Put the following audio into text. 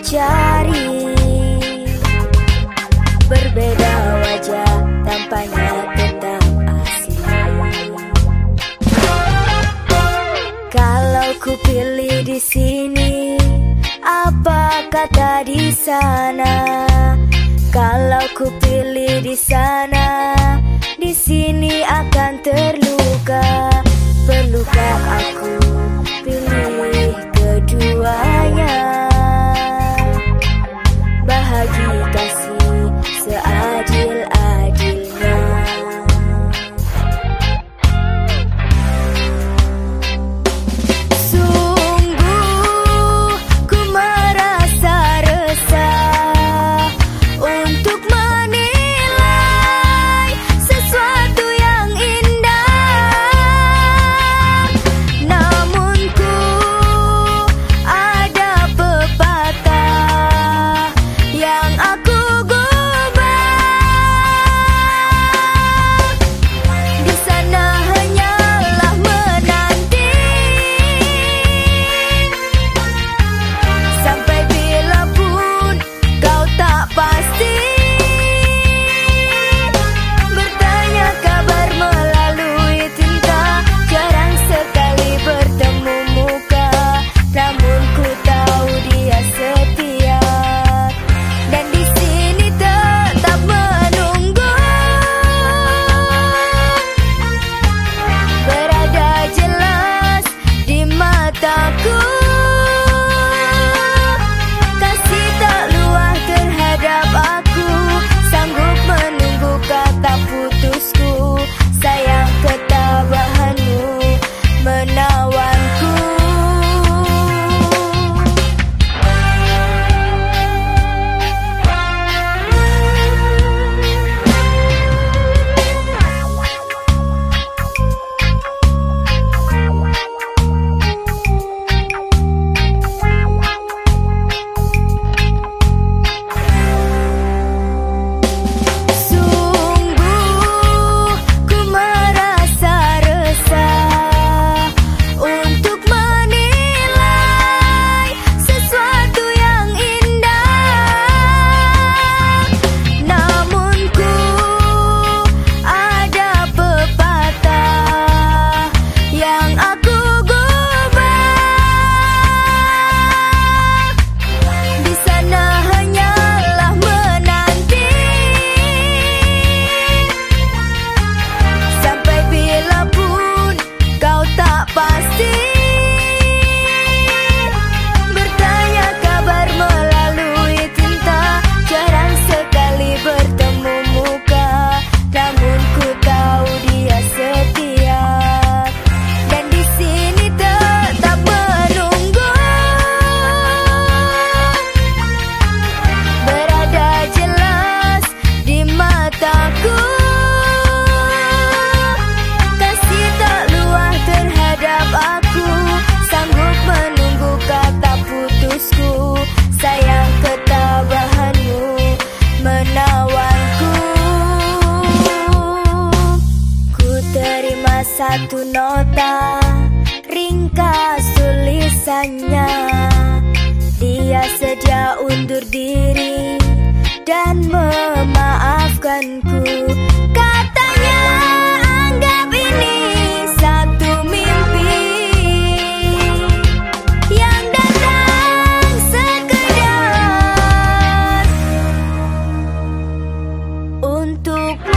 cari. Berbeda wajah, tampaknya tetap asli. Kalau ku pilih di sini, apa kata di sana? Kalau ku pilih di sana, di sini akan terluka. Perlukah aku pilih keduanya? Bahagi kasih seadil-adilnya. Sungguh ku merasa resah untuk menilai sesuatu yang indah. Namun ku ada pepatah yang aku gubah. Di sana hanyalah menanti, sampai bila pun kau tak pasti. Bertanya kabar melalui tinta, jarang sekali bertemu muka. Namun ku tahu dia setia, dan di sini tetap menunggu. Berada jelas di mataku, kasih tak luah terhadap aku. Sanggup menunggu kata putusku, sayang ketabahanmu menawanku. Sungguh ku merasa resah untuk menilai sesuatu yang indah. Namun ku ada pepatah yang aku gubah. Di sana hanyalah menanti, sampai bila pun kau tak pasti. Bertanya kabar melalui tinta, jarang sekali bertemu muka. Namun ku tahu dia setia, dan di sini tetap menunggu. Berada jelas di mataku, kasih tak luah terhadap aku. Sanggup menunggu kata putusku, sayang ketabahanmu menawanku. Ku terima satu nota, ringkas tulisannya. Dia sedia undur diri dan memaafkanku. Katanya anggap ini satu mimpi yang datang sekedar untuk